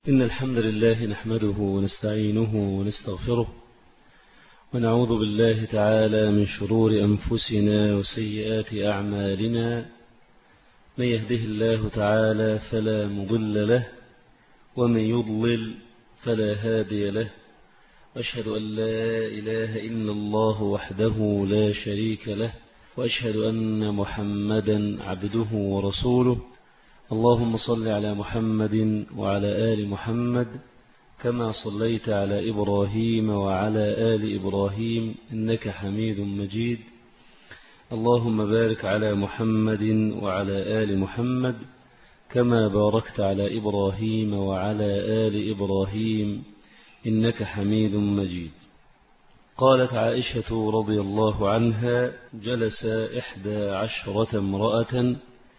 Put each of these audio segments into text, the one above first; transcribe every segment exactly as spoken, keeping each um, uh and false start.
إن الحمد لله نحمده ونستعينه ونستغفره ونعوذ بالله تعالى من شرور أنفسنا وسيئات أعمالنا. من يهده الله تعالى فلا مضل له ومن يضلل فلا هادي له. وأشهد أن لا إله إلا الله وحده لا شريك له، وأشهد أن محمدا عبده ورسوله. اللهم صل على محمد وعلى آل محمد كما صليت على إبراهيم وعلى آل إبراهيم إنك حميد مجيد. اللهم بارك على محمد وعلى آل محمد كما باركت على إبراهيم وعلى آل إبراهيم إنك حميد مجيد. قالت عائشة رضي الله عنها: جلس إحدى عشرة امرأة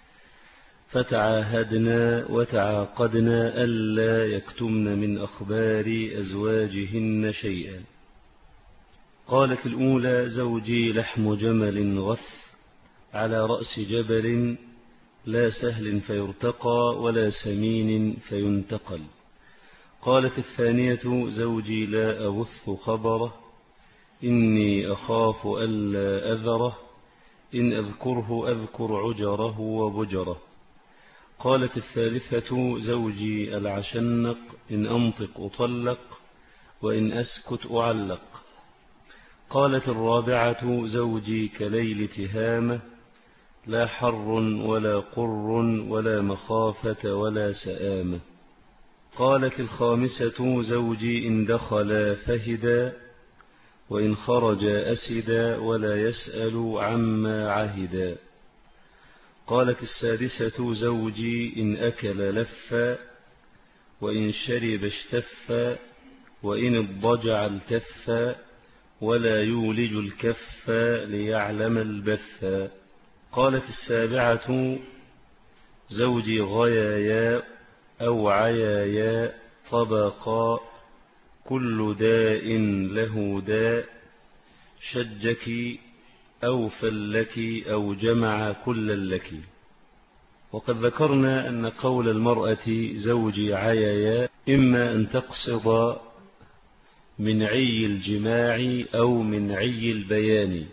فتعاهدنا وتعاقدنا ألا يكتمن من أخبار أزواجهن شيئا. قالت الأولى: زوجي لحم جمل غث على رأس جبل، لا سهل فيرتقى ولا سمين فينتقل. قالت الثانية: زوجي لا أبث خبره، إني أخاف ألا أذره، إن أذكره أذكر عجره وبجره. قالت الثالثة: زوجي العشنق، إن أنطق أطلق وإن أسكت أعلق. قالت الرابعة: زوجي كليل تهامة، لا حر ولا قر ولا مخافة ولا سآمة. قالت الخامسة: زوجي إن دخل فهدا وإن خرج أسدا ولا يسأل عما عهدا. قالت السادسة: زوجي إن أكل لفا وإن شرب اشتفا وإن اضطجع التفا ولا يولج الكف ليعلم البثا. قالت السابعة: زوجي غيايا أو عيايا طبقا، كل داء له داء، شجك أو فلك أو جمع كل لك. وقد ذكرنا أن قول المرأة زوجي عيايا إما أن تقصد من عي الجماع أو من عي البيان،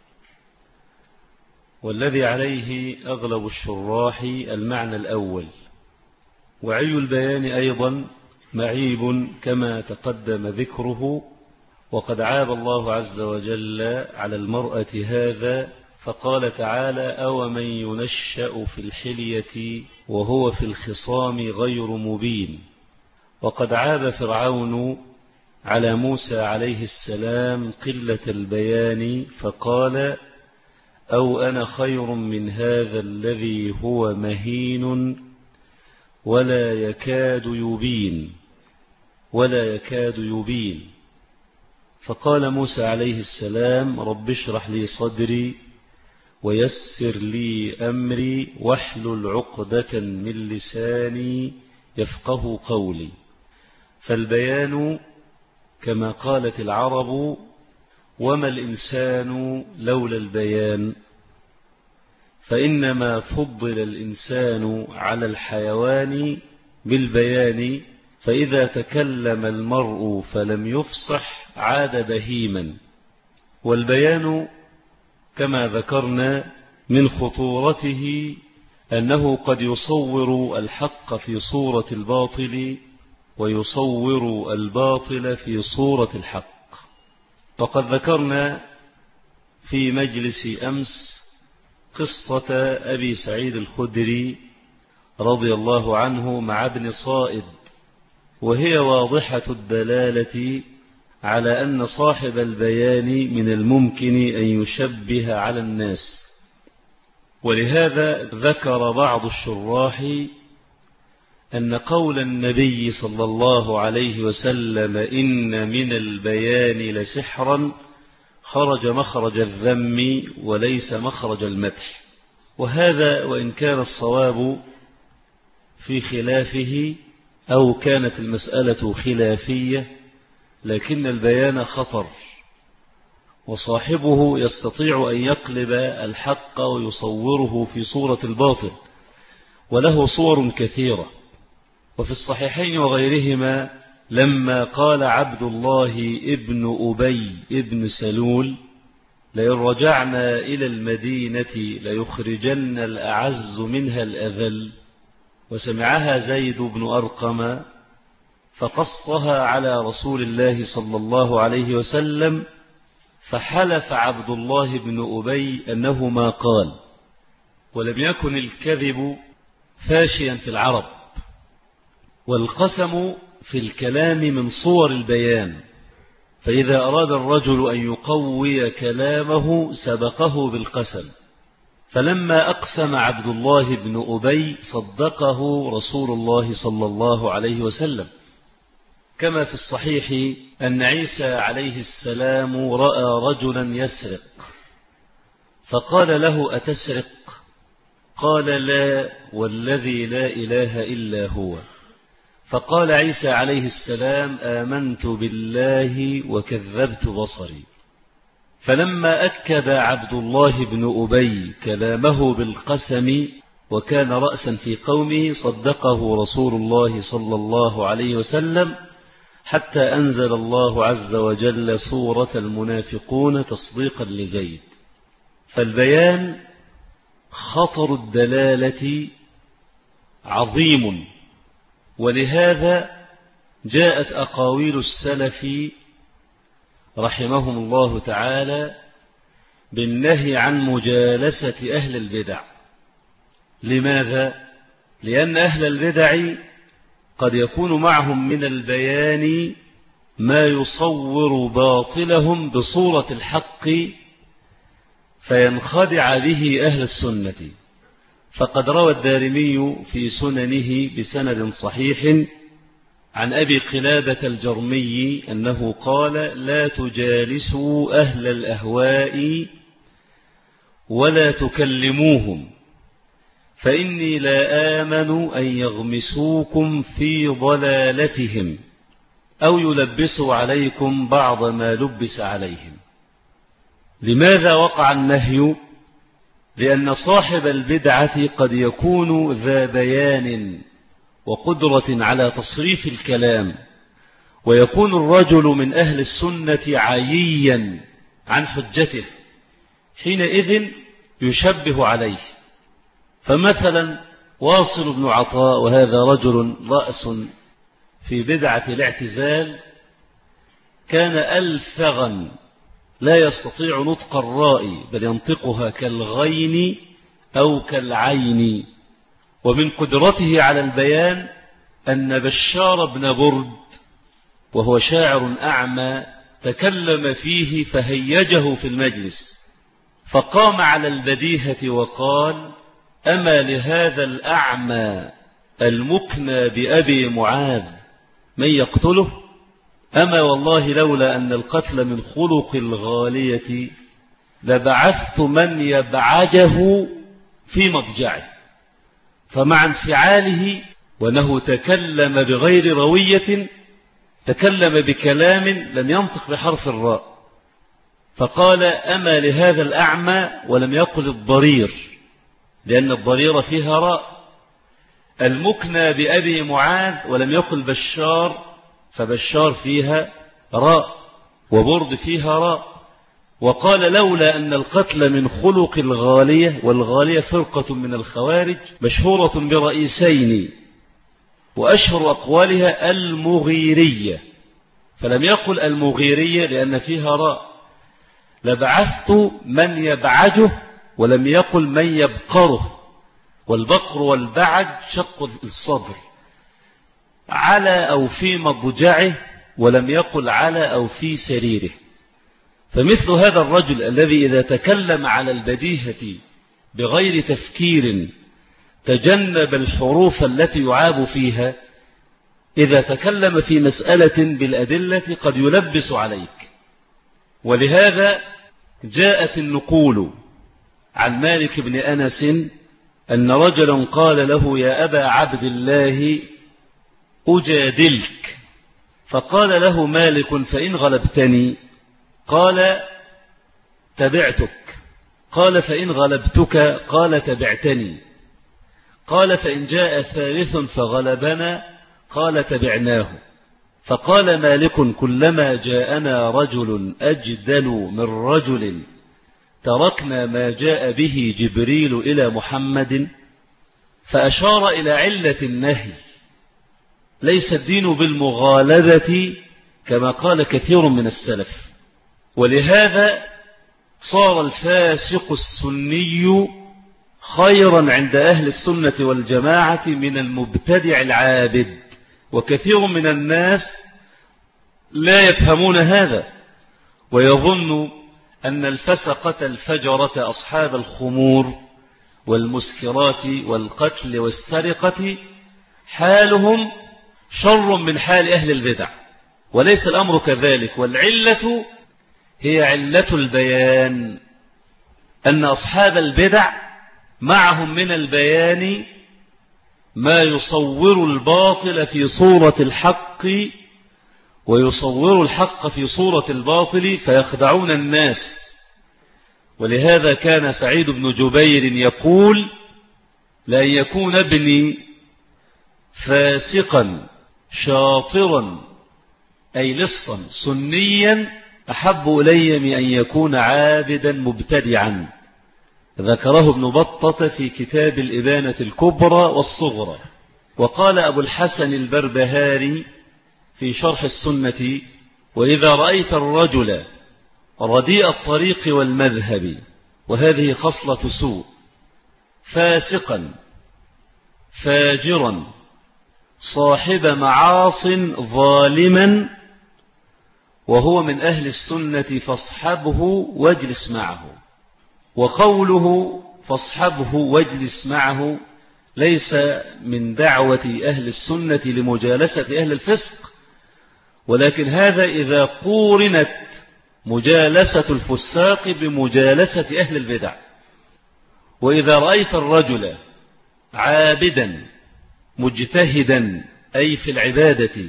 والذي عليه أغلب الشراح المعنى الأول. وعي البيان أيضا معيب كما تقدم ذكره، وقد عاب الله عز وجل على المرأة هذا فقال تعالى: أومن ينشأ في الحلية وهو في الخصام غير مبين. وقد عاب فرعون على موسى عليه السلام قلة البيان فقال: أو أنا خير من هذا الذي هو مهين ولا يكاد يبين ولا يكاد يبين. فقال موسى عليه السلام: رب اشرح لي صدري ويسر لي أمري واحلل عقدة من لساني يفقه قولي. فالبيان كما قالت العرب: وما الإنسان لولا البيان. فإنما فضل الإنسان على الحيوان بالبيان، فإذا تكلم المرء فلم يفصح عاد بهيما. والبيان كما ذكرنا من خطورته أنه قد يصور الحق في صورة الباطل ويصور الباطل في صورة الحق. وقد ذكرنا في مجلس أمس قصة أبي سعيد الخدري رضي الله عنه مع ابن صائد، وهي واضحة الدلالة على أن صاحب البيان من الممكن أن يشبه على الناس. ولهذا ذكر بعض الشراح أن قول النبي صلى الله عليه وسلم: إن من البيان لسحرا، خرج مخرج الذم وليس مخرج المدح. وهذا وإن كان الصواب في خلافه أو كانت المسألة خلافية، لكن البيان خطر، وصاحبه يستطيع أن يقلب الحق ويصوره في صورة الباطل، وله صور كثيرة. وفي الصحيحين وغيرهما لما قال عبد الله ابن أبي ابن سلول لئن رجعنا إلى المدينة ليخرجن الأعز منها الأذل، وسمعها زيد بن أرقم فقصها على رسول الله صلى الله عليه وسلم، فحلف عبد الله بن أبي أنه ما قال. ولم يكن الكذب فاشيا في العرب، والقسم في الكلام من صور البيان، فإذا أراد الرجل أن يقوي كلامه سبقه بالقسم، فلما أقسم عبد الله بن أبي صدقه رسول الله صلى الله عليه وسلم، كما في الصحيح أن عيسى عليه السلام رأى رجلا يسرق فقال له أتسرق؟ قال لا والذي لا إله إلا هو. فقال عيسى عليه السلام آمنت بالله وكذبت بصري. فلما أكد عبد الله بن أبي كلامه بالقسم وكان رأسا في قومه صدقه رسول الله صلى الله عليه وسلم، حتى أنزل الله عز وجل سورة المنافقون تصديقا لزيد. فالبيان خطر الدلالة عظيم، ولهذا جاءت أقاويل السلف رحمهم الله تعالى بالنهي عن مجالسة أهل البدع. لماذا؟ لأن أهل البدع قد يكون معهم من البيان ما يصور باطلهم بصورة الحق فينخدع به أهل السنة. فقد روى الدارمي في سننه بسند صحيح عن أبي قلابة الجرمي أنه قال لا تجالسوا أهل الأهواء ولا تكلموهم، فإني لا آمن أن يغمسوكم في ضلالتهم أو يلبسوا عليكم بعض ما لبس عليهم. لماذا وقع النهي؟ لأن صاحب البدعة قد يكون ذا بيان وقدرة على تصريف الكلام، ويكون الرجل من أهل السنة عييا عن حجته، حينئذ يشبه عليه. فمثلا واصل بن عطاء، وهذا رجل رأس في بدعة الاعتزال، كان ألفغا لا يستطيع نطق الراء بل ينطقها كالغين أو كالعين. ومن قدرته على البيان أن بشار بن برد وهو شاعر أعمى تكلم فيه فهيجه في المجلس، فقام على البديهة وقال أما لهذا الأعمى المكنى بأبي معاذ من يقتله؟ أما والله لولا أن القتل من خلق الغالية لبعثت من يبعجه في مضجعه. فمع انفعاله وأنه تكلم بغير روية تكلم بكلام لم ينطق بحرف الراء، فقال أما لهذا الأعمى، ولم يقل الضرير لأن الضرير فيها راء، المكنى بأبي معاذ ولم يقل بشار، فبشار فيها راء وبرد فيها راء. وقال لولا أن القتل من خلق الغالية، والغالية فرقة من الخوارج مشهورة برئيسين وأشهر أقوالها المغيرية، فلم يقل المغيرية لأن فيها راء، لبعثت من يبعجه ولم يقل من يبقره، والبقر والبعج شق الصدر، على أو في مضجعه ولم يقل على أو في سريره. فمثل هذا الرجل الذي إذا تكلم على البديهة بغير تفكير تجنب الحروف التي يعاب فيها، إذا تكلم في مسألة بالأدلة قد يلبس عليك. ولهذا جاءت النقول عن مالك بن أنس أن رجلا قال له يا أبا عبد الله أجادلك، فقال له مالك فإن غلبتني؟ قال تبعتك. قال فإن غلبتك؟ قال تبعتني. قال فإن جاء ثالث فغلبنا؟ قال تبعناه. فقال مالك كلما جاءنا رجل أجدل من رجل تركنا ما جاء به جبريل إلى محمد. فأشار إلى علة النهي، ليس الدين بالمغالبة كما قال كثير من السلف. ولهذا صار الفاسق السني خيرا عند أهل السنة والجماعة من المبتدع العابد، وكثير من الناس لا يفهمون هذا ويظن أن الفسقة الفجرة أصحاب الخمور والمسكرات والقتل والسرقة حالهم شر من حال أهل البدع، وليس الأمر كذلك. والعلة هي علة البيان، أن أصحاب البدع معهم من البيان ما يصور الباطل في صورة الحق ويصور الحق في صورة الباطل فيخدعون الناس. ولهذا كان سعيد بن جبير يقول: لأن يكون ابني فاسقا شاطرا أي لصا سنيا أحب إلي من أن يكون عابدا مبتدعا. ذكره ابن بطة في كتاب الإبانة الكبرى والصغرى. وقال أبو الحسن البربهاري في شرح السنة: وإذا رأيت الرجل رديء الطريق والمذهب، وهذه خصلة سوء، فاسقا فاجرا صاحب معاص ظالما وهو من أهل السنة فاصحبه واجلس معه. وقوله فاصحبه واجلس معه ليس من دعوة أهل السنة لمجالسة أهل الفسق، ولكن هذا إذا قورنت مجالسة الفساق بمجالسة أهل البدع. وإذا رأيت الرجل عابدا مجتهدا أي في العبادة،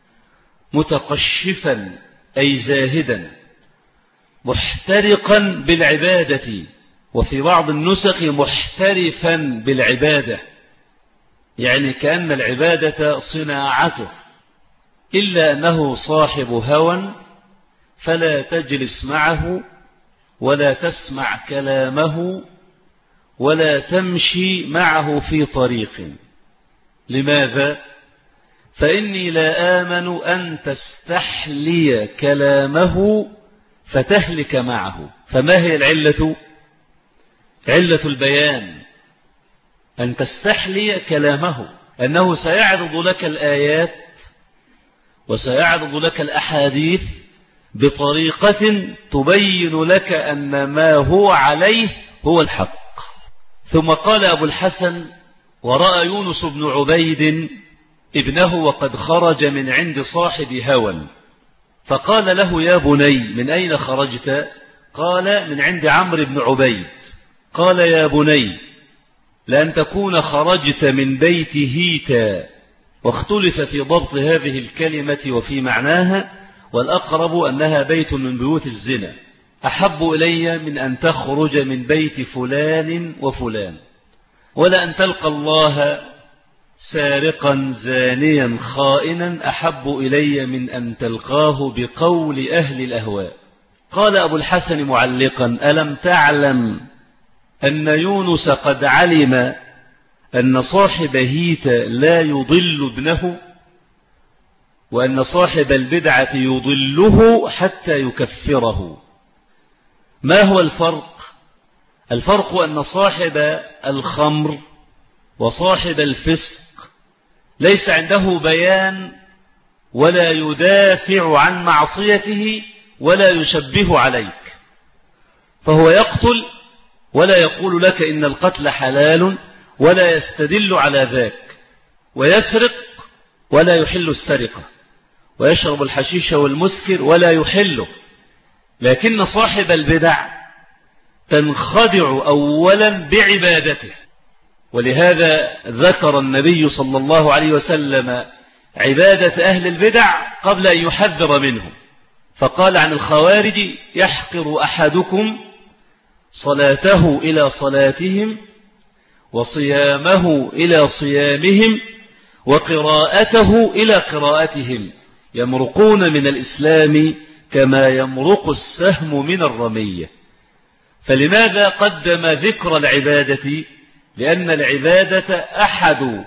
متقشفا أي زاهدا، محترقا بالعبادة، وفي بعض النسخ محترفا بالعبادة، يعني كأن العبادة صناعته، إلا أنه صاحب هوى فلا تجلس معه ولا تسمع كلامه ولا تمشي معه في طريق. لماذا؟ فإني لا آمن أن تستحلي كلامه فتهلك معه. فما هي العلة؟ علة البيان أن تستحلي كلامه، أنه سيعرض لك الآيات وسيعرض لك الأحاديث بطريقة تبين لك أن ما هو عليه هو الحق. ثم قال أبو الحسن: ورأى يونس بن عبيد ابنه وقد خرج من عند صاحب هوى، فقال له: يا بني من أين خرجت؟ قال: من عند عمرو بن عبيد. قال: يا بني لأن تكون خرجت من بيت هيتا. واختلف في ضبط هذه الكلمة وفي معناها، والأقرب أنها بيت من بيوت الزنا. أحب إلي من أن تخرج من بيت فلان وفلان، ولا أن تلقى الله سارقا زانيا خائنا أحب إلي من أن تلقاه بقول أهل الأهواء. قال أبو الحسن معلقا: ألم تعلم أن يونس قد علم أن صاحب هيت لا يضل ابنه، وأن صاحب البدعة يضله حتى يكفره؟ ما هو الفرق؟ الفرق أن صاحب الخمر وصاحب الفسق ليس عنده بيان ولا يدافع عن معصيته ولا يشبه عليك، فهو يقتل ولا يقول لك إن القتل حلال ولا يستدل على ذاك، ويسرق ولا يحل السرقة، ويشرب الحشيش والمسكر ولا يحله. لكن صاحب البدع تنخدع أولا بعبادته، ولهذا ذكر النبي صلى الله عليه وسلم عبادة أهل البدع قبل أن يحذر منهم، فقال عن الخوارج: يحقر أحدكم صلاته إلى صلاتهم وصيامه إلى صيامهم وقراءته إلى قراءتهم، يمرقون من الإسلام كما يمرق السهم من الرمية. فلماذا قدم ذكر العبادة؟ لأن العبادة أحد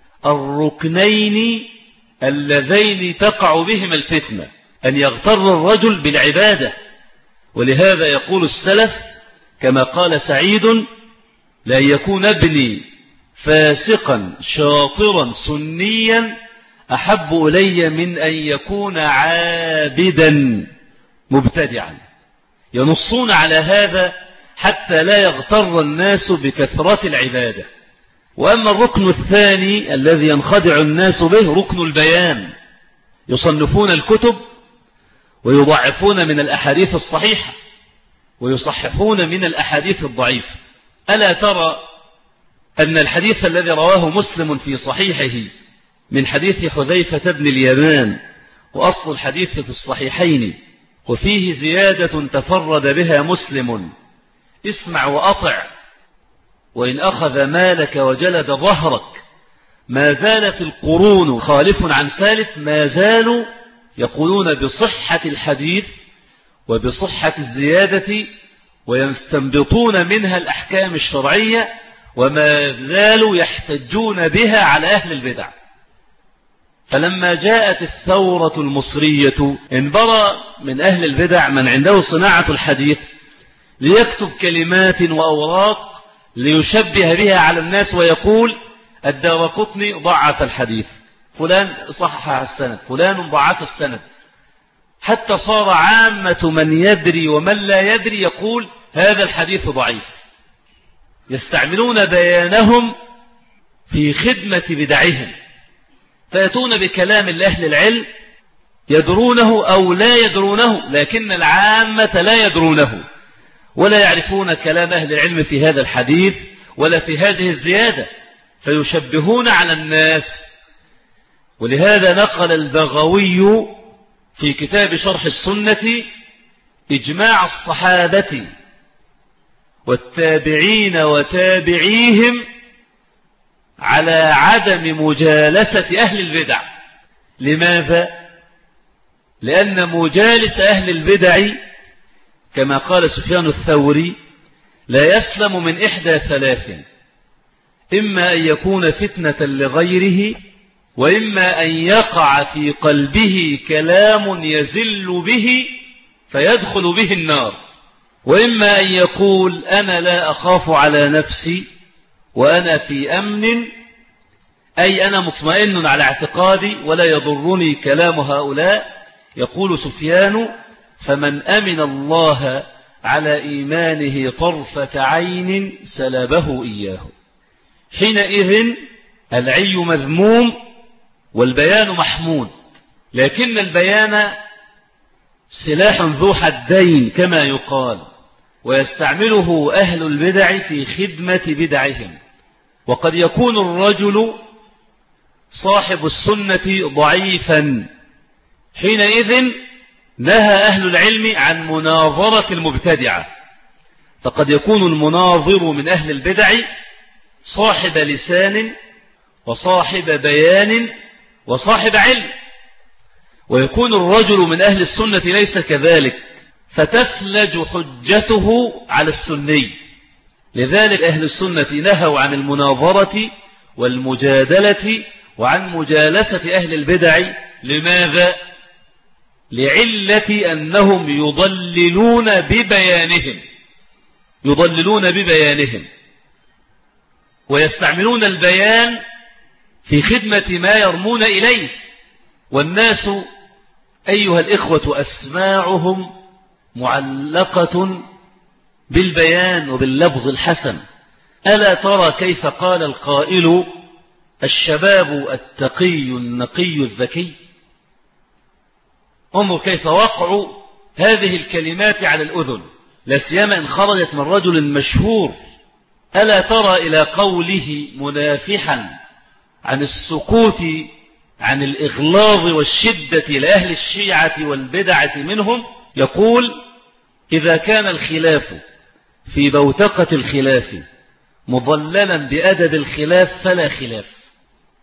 الركنين اللذين تقع بهما الفتنة، أن يغتر الرجل بالعبادة. ولهذا يقول السلف كما قال سعيد: لا يكون ابني فاسقا شاطرا سنيا أحب إلي من أن يكون عابدا مبتدعا. ينصون على هذا حتى لا يغتر الناس بكثرة العبادة. وأما الركن الثاني الذي ينخدع الناس به ركن البيان، يصنفون الكتب ويضعفون من الأحاديث الصحيحة ويصححون من الأحاديث الضعيفة. ألا ترى أن الحديث الذي رواه مسلم في صحيحه من حديث حذيفة بن اليمان، وأصل الحديث في الصحيحين، وفيه زيادة تفرد بها مسلم: اسمع وأطع وإن أخذ مالك وجلد ظهرك. ما زالت القرون خالف عن سالف، ما زالوا يقولون بصحة الحديث وبصحة الزيادة ويستنبطون منها الأحكام الشرعية، وما زالوا يحتجون بها على أهل البدع. فلما جاءت الثورة المصرية انبرى من أهل البدع من عنده صناعة الحديث ليكتب كلمات وأوراق ليشبه بها على الناس ويقول: الدارقطني ضعف الحديث، فلان صحح السند، فلان ضعف السند، حتى صار عامة من يدري ومن لا يدري يقول هذا الحديث ضعيف. يستعملون بيانهم في خدمة بدعهم، فيأتون بكلام لأهل العلم يدرونه أو لا يدرونه، لكن العامة لا يدرونه ولا يعرفون كلام أهل العلم في هذا الحديث ولا في هذه الزيادة، فيشبهون على الناس. ولهذا نقل البغوي في كتاب شرح السنة إجماع الصحابة والتابعين وتابعيهم على عدم مجالسة أهل البدع. لماذا؟ لأن مجالس أهل البدع كما قال سفيان الثوري لا يسلم من إحدى ثلاث: إما أن يكون فتنة لغيره، وإما أن يقع في قلبه كلام يزل به فيدخل به النار، وإما أن يقول: أنا لا أخاف على نفسي وأنا في أمن، أي أنا مطمئن على اعتقادي ولا يضرني كلام هؤلاء. يقول سفيان: فمن أمن الله على إيمانه طرفة عين سلبه إياه. حينئذ العي مذموم والبيان محمود، لكن البيان سلاح ذو حدين كما يقال، ويستعمله أهل البدع في خدمة بدعهم. وقد يكون الرجل صاحب السنة ضعيفا، حينئذ نهى أهل العلم عن مناظرة المبتدعة. فقد يكون المناظر من أهل البدع صاحب لسان وصاحب بيان وصاحب علم، ويكون الرجل من أهل السنة ليس كذلك، فتفلج حجته على السني. لذلك أهل السنة نهوا عن المناظرة والمجادلة وعن مجالسة أهل البدع. لماذا؟ لعلة أنهم يضللون ببيانهم يضللون ببيانهم ويستعملون البيان في خدمة ما يرمون إليه. والناس أيها الإخوة أسماعهم معلقة بالبيان وباللفظ الحسن. ألا ترى كيف قال القائل: الشباب التقي النقي الذكي؟ انظر كيف وقع هذه الكلمات على الأذن، لا سيما إن خرجت من رجل مشهور. ألا ترى إلى قوله منافحا عن السكوت عن الإغلاظ والشدة لأهل الشيعة والبدعة منهم، يقول: إذا كان الخلاف في بوتقة الخلاف مضللا بأدب الخلاف فلا خلاف.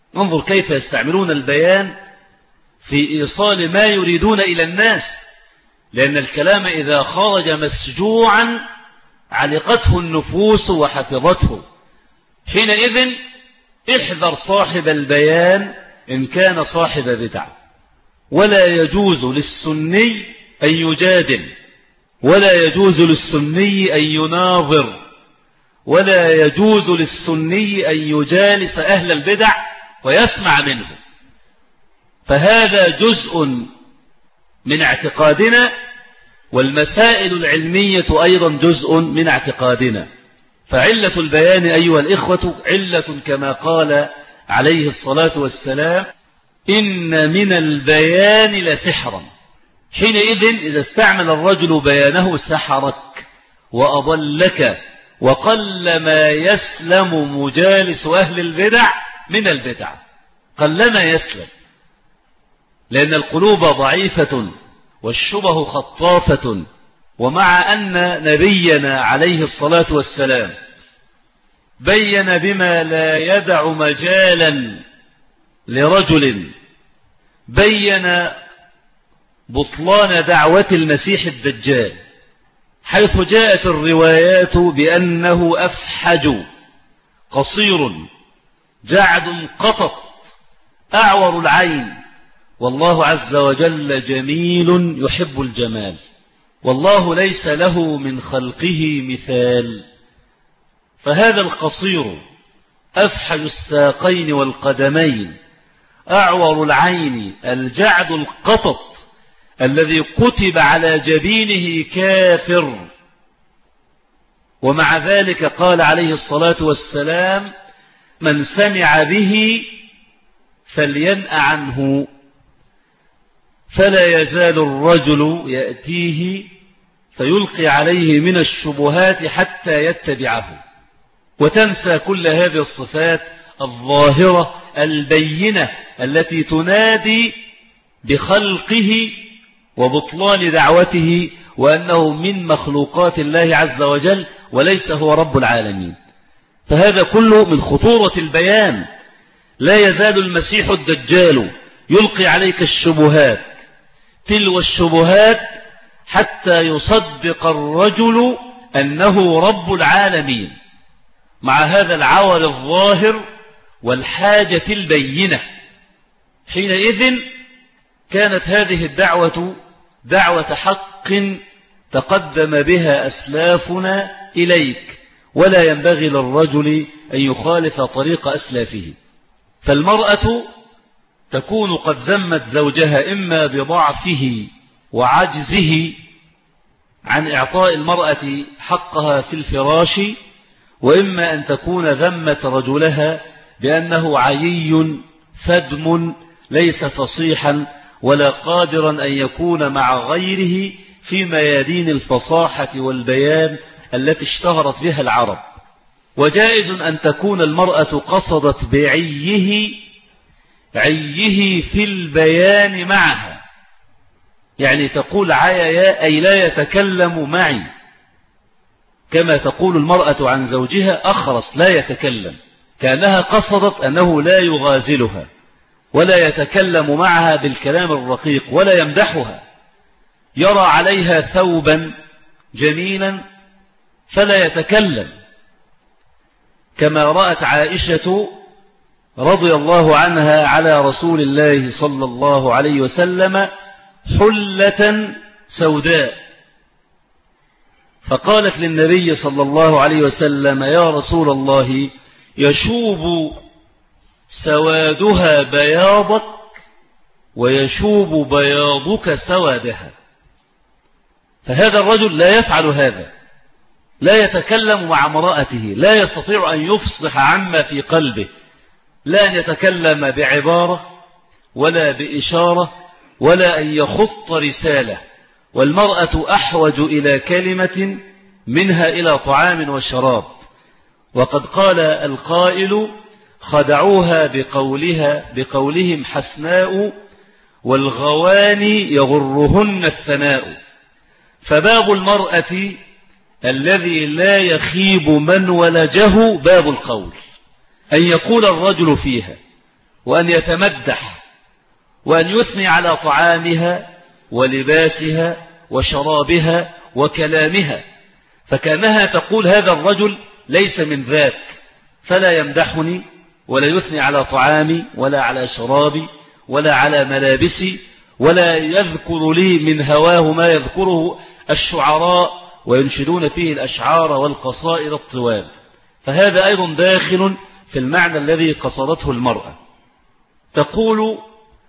انظر كيف يستعملون البيان في إيصال ما يريدون إلى الناس، لأن الكلام إذا خرج مسجوعا علقته النفوس وحفظته. حينئذ احذر صاحب البيان إن كان صاحب بدع. ولا يجوز للسني أن يجادل، ولا يجوز للسني أن يناظر، ولا يجوز للسني أن يجالس أهل البدع ويسمع منه، فهذا جزء من اعتقادنا، والمسائل العلمية أيضا جزء من اعتقادنا. فعلة البيان أيها الإخوة علة كما قال عليه الصلاة والسلام: إن من البيان لسحرا. حينئذ إذا استعمل الرجل بيانه سحرك وأضلك، وقل ما يسلم مجالس أهل البدع من البدع، قلما يسلم، لأن القلوب ضعيفة والشبه خطافة. ومع أن نبينا عليه الصلاة والسلام بين بما لا يدع مجالا لرجل، بين بطلان دعوة المسيح الدجال، حيث جاءت الروايات بأنه أفحج قصير جعد قطط أعور العين، والله عز وجل جميل يحب الجمال، والله ليس له من خلقه مثال. فهذا القصير أفحج الساقين والقدمين أعور العين الجعد القطط الذي كتب على جبينه كافر، ومع ذلك قال عليه الصلاة والسلام: من سمع به فلينأ عنه. فلا يزال الرجل يأتيه فيلقي عليه من الشبهات حتى يتبعه، وتنسى كل هذه الصفات الظاهرة البينة التي تنادي بخلقه وبطلان دعوته، وأنه من مخلوقات الله عز وجل وليس هو رب العالمين. فهذا كله من خطورة البيان. لا يزال المسيح الدجال يلقي عليك الشبهات تلو الشبهات حتى يصدق الرجل أنه رب العالمين، مع هذا العور الظاهر والحاجة البينة. حينئذ كانت هذه الدعوة دعوة حق تقدم بها أسلافنا إليك، ولا ينبغي للرجل أن يخالف طريق أسلافه. فالمرأة تكون قد ذمت زوجها إما بضعفه وعجزه عن إعطاء المرأة حقها في الفراش، وإما أن تكون ذمت رجلها بأنه عيي فدم ليس فصيحا ولا قادرا أن يكون مع غيره في ميادين الفصاحة والبيان التي اشتهرت بها العرب. وجائز أن تكون المرأة قصدت بعيه عيه في البيان معها، يعني تقول عيا أي لا يتكلم معي، كما تقول المرأة عن زوجها أخرس لا يتكلم، كأنها قصدت أنه لا يغازلها ولا يتكلم معها بالكلام الرقيق ولا يمدحها. يرى عليها ثوبا جميلا فلا يتكلم، كما رأت عائشة رضي الله عنها على رسول الله صلى الله عليه وسلم حلة سوداء، فقالت للنبي صلى الله عليه وسلم: يا رسول الله، يشوب سوادها بياضك ويشوب بياضك سوادها. فهذا الرجل لا يفعل هذا، لا يتكلم مع امرأته، لا يستطيع أن يفصح عما في قلبه، لا أن يتكلم بعبارة ولا بإشارة ولا أن يخط رسالة. والمرأة أحوج إلى كلمة منها إلى طعام وشراب. وقد قال القائل: خدعوها بقولها بقولهم حسناء والغواني يغرهن الثناء. فباب المرأة الذي لا يخيب من ولجه باب القول، أن يقول الرجل فيها وأن يتمدح وأن يثني على طعامها ولباسها وشرابها وكلامها، فكأنها تقول هذا الرجل ليس من ذاك، فلا يمدحني ولا يثني على طعامي ولا على شرابي ولا على ملابسي، ولا يذكر لي من هواه ما يذكره الشعراء وينشدون فيه الأشعار والقصائد الطوال. فهذا أيضا داخل في المعنى الذي قصدته المرأة. تقول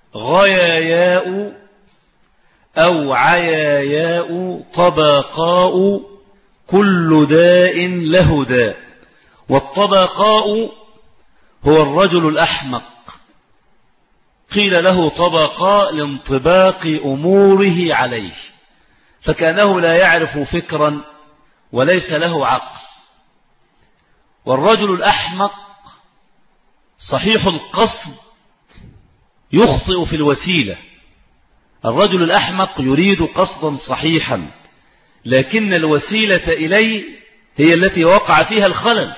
غياياء أو عياياء طبقاء كل داء له داء. والطبقاء هو الرجل الأحمق، قيل له طبقاء لانطباق أموره عليه، فكأنه لا يعرف فكرا وليس له عقل. والرجل الأحمق صحيح القصد يخطئ في الوسيلة. الرجل الأحمق يريد قصدا صحيحا، لكن الوسيلة إليه هي التي وقع فيها الخلل.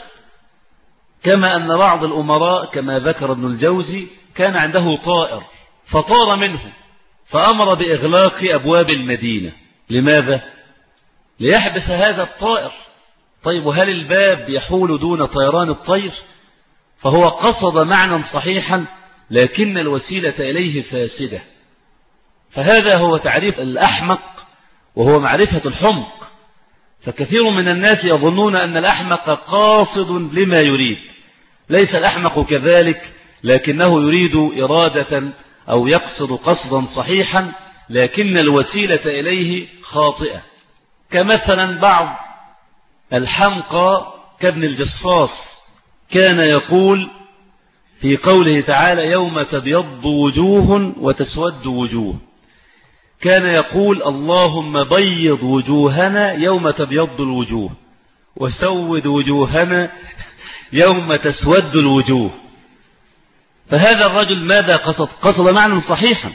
كما أن بعض الأمراء كما ذكر ابن الجوزي كان عنده طائر فطار منه، فأمر بإغلاق أبواب المدينة. لماذا؟ ليحبس هذا الطائر. طيب وهل الباب يحول دون طيران الطير؟ فهو قصد معنى صحيحا لكن الوسيلة إليه فاسدة. فهذا هو تعريف الأحمق، وهو معرفة الحمق. فكثير من الناس يظنون أن الأحمق قاصد لما يريد. ليس الأحمق كذلك، لكنه يريد إرادة أو يقصد قصدا صحيحا لكن الوسيلة إليه خاطئة. كمثلا بعض الحمقى كابن الجصاص كان يقول في قوله تعالى يوم تبيض وجوه وتسود وجوه، كان يقول اللهم بيض وجوهنا يوم تبيض الوجوه وسود وجوهنا يوم تسود الوجوه. فهذا الرجل ماذا قصد؟ قصد معنى صحيحا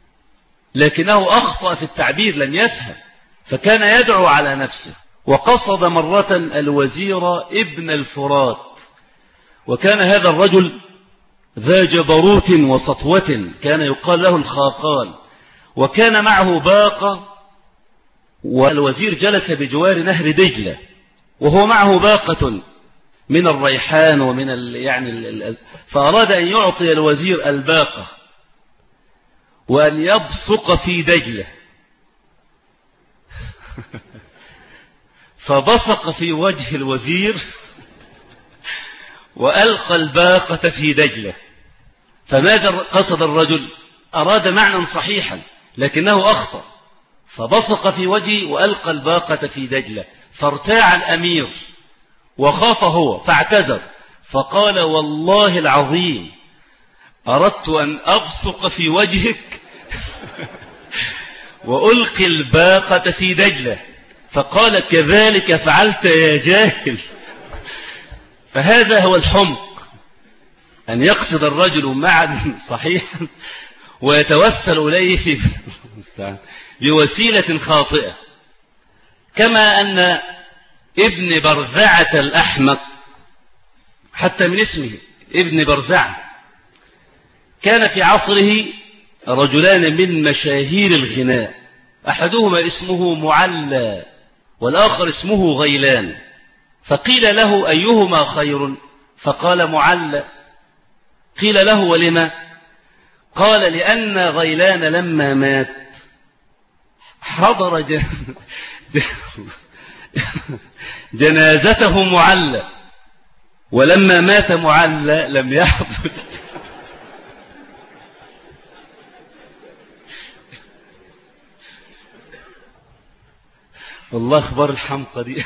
لكنه أخطأ في التعبير، لم يفهم، فكان يدعو على نفسه. وقصد مرة الوزير ابن الفرات، وكان هذا الرجل ذا جبروت وسطوة، كان يقال له الخاقان، وكان معه باقة، والوزير جلس بجوار نهر دجلة وهو معه باقة من الريحان ومن ال يعني ال فأراد أن يعطي الوزير الباقة وأن يبصق في دجلة فبصق في وجه الوزير وألقى الباقة في دجلة. فماذا قصد الرجل؟ أراد معنى صحيحا لكنه أخطأ، فبصق في وجهه وألقى الباقة في دجلة، فارتاع الأمير وخاف هو فاعتذر، فقال والله العظيم أردت أن أبصق في وجهك وألقي الباقة في دجلة. فقال كذلك فعلت يا جاهل. فهذا هو الحمق، أن يقصد الرجل معنى صحيحا ويتوسل إليه في بوسيلة خاطئة. كما أن ابن برزعة الأحمق، حتى من اسمه ابن برزعة، كان في عصره رجلان من مشاهير الغناء، أحدهما اسمه معلى والآخر اسمه غيلان. فقيل له أيهما خير؟ فقال معلى. قيل له ولما؟ قال لأن غيلان لما مات حضر جن... جنازته معلى، ولما مات معلى لم يحضر. والله أخبار الحمقى دي.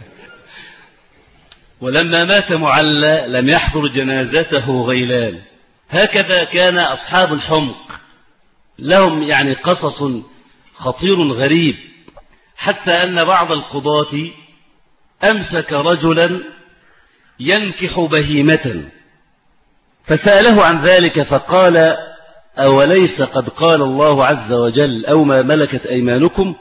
ولما مات معلى لم يحضر جنازته غيلان. هكذا كان أصحاب الحمق لهم يعني قصص خطير غريب، حتى أن بعض القضاة أمسك رجلا ينكح بهيمة فسأله عن ذلك فقال أوليس قد قال الله عز وجل أو ما ملكت أيمانكم؟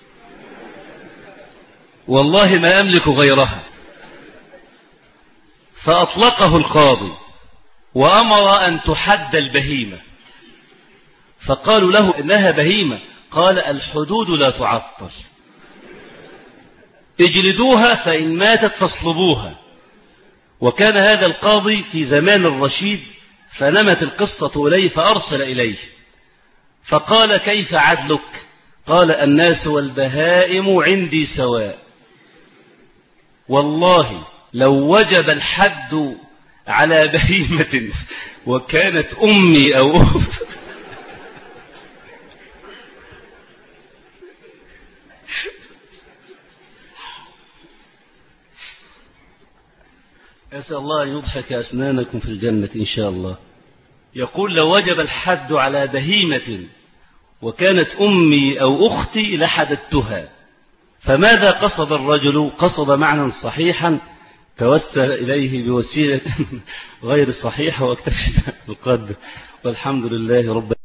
والله ما أملك غيرها. فأطلقه القاضي وأمر أن تحد البهيمة، فقالوا له إنها بهيمة، قال الحدود لا تعطل، اجلدوها فإن ماتت فاصلبوها. وكان هذا القاضي في زمان الرشيد، فنمت القصة إليه فأرسل إليه فقال كيف عدلك؟ قال الناس والبهائم عندي سواء، والله لو وجب الحد على بهيمة وكانت أمي أو أم أسأل الله أن يضحك أسنانكم في الجنة إن شاء الله. يقول لو وجب الحد على بهيمة وكانت أمي أو أختي لحددتها. فماذا قصد الرجل؟ قصد معنى صحيحا توسل إليه بوسيلة غير صحيحة، واكتفي بالقدر، والحمد لله رب